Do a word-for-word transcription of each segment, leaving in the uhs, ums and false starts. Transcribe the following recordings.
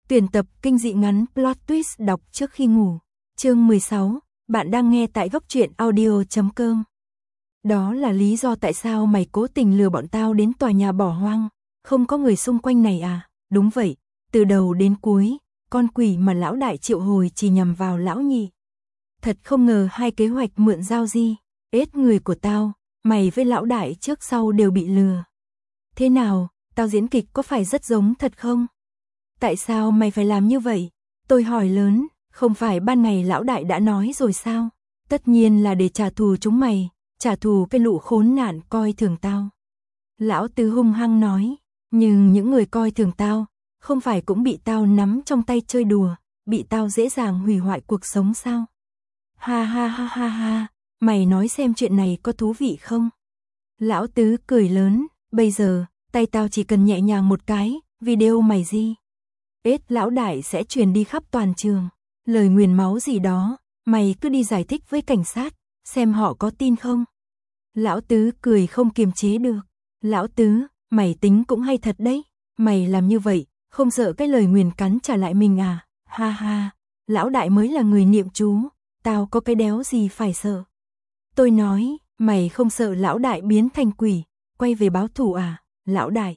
Tuyển tập kinh dị ngắn plot twist đọc trước khi ngủ. Chương mười sáu, bạn đang nghe tại góc truyện audio chấm com. Đó là lý do tại sao mày cố tình lừa bọn tao đến tòa nhà bỏ hoang, không có người xung quanh này à? Đúng vậy, từ đầu đến cuối, con quỷ mà lão đại triệu hồi chỉ nhằm vào lão nhị. Thật không ngờ hai kế hoạch mượn giao di, ết người của tao, mày với lão đại trước sau đều bị lừa. Thế nào, tao diễn kịch có phải rất giống thật không? Tại sao mày phải làm như vậy? Tôi hỏi lớn, không phải ban ngày lão đại đã nói rồi sao? Tất nhiên là để trả thù chúng mày, trả thù cái lũ khốn nạn coi thường tao. Lão Tứ hung hăng nói, nhưng những người coi thường tao, không phải cũng bị tao nắm trong tay chơi đùa, bị tao dễ dàng hủy hoại cuộc sống sao? Ha ha ha ha ha, mày nói xem chuyện này có thú vị không? Lão Tứ cười lớn, bây giờ, tay tao chỉ cần nhẹ nhàng một cái, video mày gì? Ết lão đại sẽ truyền đi khắp toàn trường, lời nguyền máu gì đó, mày cứ đi giải thích với cảnh sát, xem họ có tin không? Lão Tứ cười không kiềm chế được, lão Tứ, mày tính cũng hay thật đấy, mày làm như vậy, không sợ cái lời nguyền cắn trả lại mình à? Ha ha, lão đại mới là người niệm chú, tao có cái đéo gì phải sợ. Tôi nói, mày không sợ lão đại biến thành quỷ, quay về báo thù à, lão đại?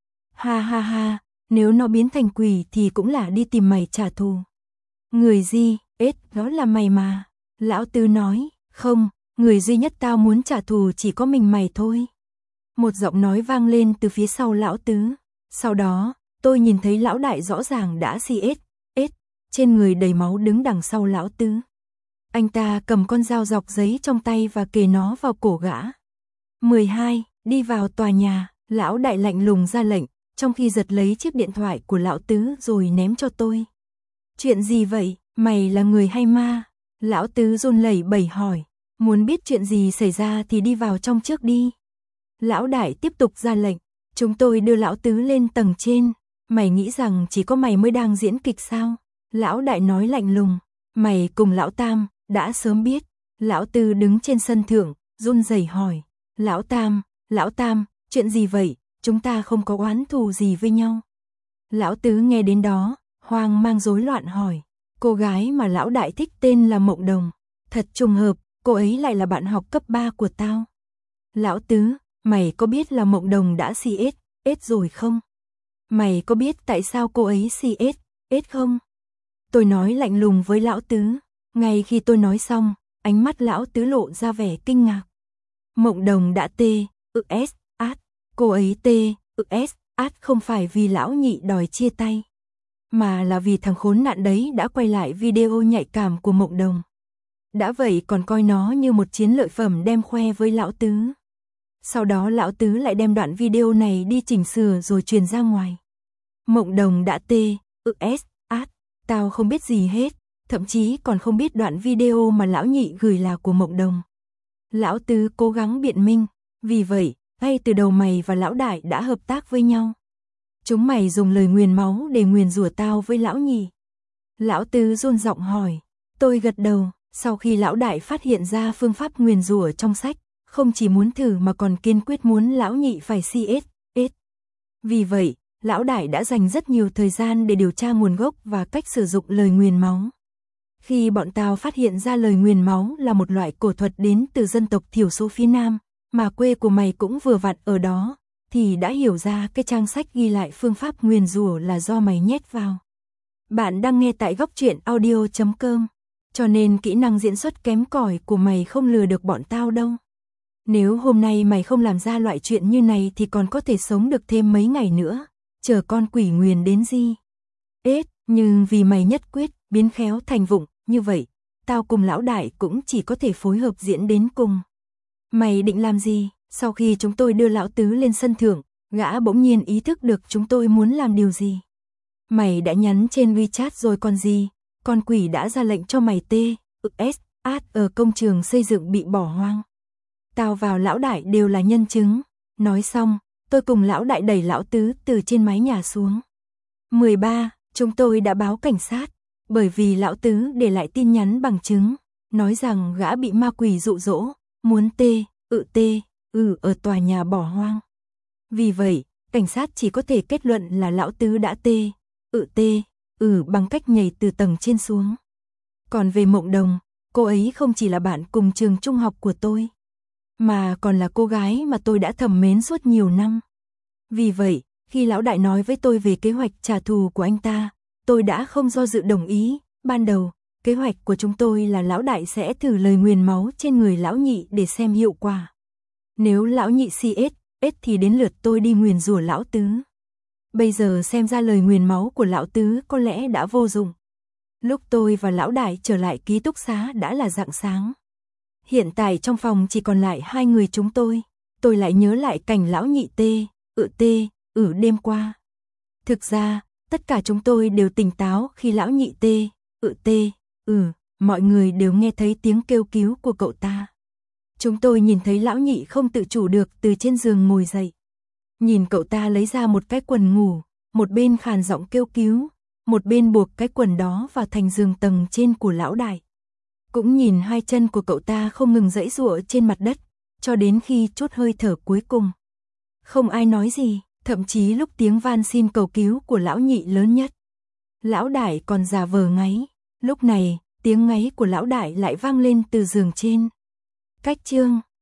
Ha ha ha, nếu nó biến thành quỷ thì cũng là đi tìm mày trả thù. Người gì, ết, đó là mày mà. Lão Tứ nói, không, người duy nhất tao muốn trả thù chỉ có mình mày thôi. Một giọng nói vang lên từ phía sau lão Tứ. Sau đó, tôi nhìn thấy lão đại rõ ràng đã si ết, ết, trên người đầy máu đứng đằng sau lão Tứ. Anh ta cầm con dao dọc giấy trong tay và kề nó vào cổ gã. mười hai, đi vào tòa nhà, lão đại lạnh lùng ra lệnh, trong khi giật lấy chiếc điện thoại của lão Tứ rồi ném cho tôi. Chuyện gì vậy, mày là người hay ma? Lão Tứ run lẩy bẩy hỏi, muốn biết chuyện gì xảy ra thì đi vào trong trước đi. Lão đại tiếp tục ra lệnh, chúng tôi đưa lão Tứ lên tầng trên, mày nghĩ rằng chỉ có mày mới đang diễn kịch sao? Lão đại nói lạnh lùng, mày cùng lão Tam, đã sớm biết. Lão Tứ đứng trên sân thượng, run rẩy hỏi, lão Tam, lão Tam, chuyện gì vậy? Chúng ta không có oán thù gì với nhau. Lão Tứ nghe đến đó, hoang mang rối loạn hỏi, cô gái mà lão đại thích tên là Mộng Đồng, thật trùng hợp, cô ấy lại là bạn học cấp ba của tao. Lão Tứ, mày có biết là Mộng Đồng đã si ết, ết rồi không? Mày có biết tại sao cô ấy si ết, ết không? Tôi nói lạnh lùng với lão Tứ, ngay khi tôi nói xong, ánh mắt lão Tứ lộ ra vẻ kinh ngạc. Mộng Đồng đã tê, ự s, át. Cô ấy tê, ự s, át không phải vì lão nhị đòi chia tay, mà là vì thằng khốn nạn đấy đã quay lại video nhạy cảm của Mộng Đồng. Đã vậy còn coi nó như một chiến lợi phẩm đem khoe với lão Tứ. Sau đó lão Tứ lại đem đoạn video này đi chỉnh sửa rồi truyền ra ngoài. Mộng Đồng đã tê, ự s, át, tao không biết gì hết, thậm chí còn không biết đoạn video mà lão nhị gửi là của Mộng Đồng. Lão Tứ cố gắng biện minh, vì vậy, ngay từ đầu mày và lão đại đã hợp tác với nhau. Chúng mày dùng lời nguyền máu để nguyền rủa tao với lão nhị. Lão Tứ run giọng hỏi, tôi gật đầu, sau khi lão đại phát hiện ra phương pháp nguyền rủa trong sách, không chỉ muốn thử mà còn kiên quyết muốn lão nhị phải si ết, ết. Vì vậy, lão đại đã dành rất nhiều thời gian để điều tra nguồn gốc và cách sử dụng lời nguyền máu. Khi bọn tao phát hiện ra lời nguyền máu là một loại cổ thuật đến từ dân tộc thiểu số phía Nam, mà quê của mày cũng vừa vặn ở đó, thì đã hiểu ra cái trang sách ghi lại phương pháp nguyền rủa là do mày nhét vào. Bạn đang nghe tại góc truyện audio chấm com, cho nên kỹ năng diễn xuất kém cỏi của mày không lừa được bọn tao đâu. Nếu hôm nay mày không làm ra loại chuyện như này thì còn có thể sống được thêm mấy ngày nữa, chờ con quỷ nguyền đến gì. Ết, nhưng vì mày nhất quyết, biến khéo thành vụng, như vậy, tao cùng lão đại cũng chỉ có thể phối hợp diễn đến cùng. Mày định làm gì? Sau khi chúng tôi đưa lão Tứ lên sân thượng, gã bỗng nhiên ý thức được chúng tôi muốn làm điều gì. Mày đã nhắn trên WeChat rồi còn gì? Con quỷ đã ra lệnh cho mày tê, ự s, át ở công trường xây dựng bị bỏ hoang. Tao vào lão đại đều là nhân chứng. Nói xong, tôi cùng lão đại đẩy lão Tứ từ trên mái nhà xuống. mười ba, chúng tôi đã báo cảnh sát, bởi vì lão Tứ để lại tin nhắn bằng chứng, nói rằng gã bị ma quỷ dụ dỗ, muốn tê, ự tê, ừ ở tòa nhà bỏ hoang. Vì vậy, cảnh sát chỉ có thể kết luận là lão Tứ đã tê, ự tê, ừ bằng cách nhảy từ tầng trên xuống. Còn về Mộng Đồng, cô ấy không chỉ là bạn cùng trường trung học của tôi, mà còn là cô gái mà tôi đã thầm mến suốt nhiều năm. Vì vậy, khi lão đại nói với tôi về kế hoạch trả thù của anh ta, tôi đã không do dự đồng ý. Ban đầu, kế hoạch của chúng tôi là lão đại sẽ thử lời nguyền máu trên người lão nhị để xem hiệu quả. Nếu lão nhị xê ét, ét thì đến lượt tôi đi nguyền rủa lão tứ. Bây giờ xem ra lời nguyền máu của lão tứ có lẽ đã vô dụng. Lúc tôi và lão đại trở lại ký túc xá đã là rạng sáng. Hiện tại trong phòng chỉ còn lại hai người chúng tôi. Tôi lại nhớ lại cảnh lão nhị tê, ự tê, ử đêm qua. Thực ra, tất cả chúng tôi đều tỉnh táo khi lão nhị tê, ự tê, ừ, mọi người đều nghe thấy tiếng kêu cứu của cậu ta. Chúng tôi nhìn thấy lão nhị không tự chủ được từ trên giường ngồi dậy. Nhìn cậu ta lấy ra một cái quần ngủ, một bên khàn giọng kêu cứu, một bên buộc cái quần đó vào thành giường tầng trên của lão đại. Cũng nhìn hai chân của cậu ta không ngừng giãy giụa trên mặt đất, cho đến khi chút hơi thở cuối cùng. Không ai nói gì, thậm chí lúc tiếng van xin cầu cứu của lão nhị lớn nhất, lão đại còn giả vờ ngáy. Lúc này, tiếng ngáy của lão đại lại vang lên từ giường trên. Cách chương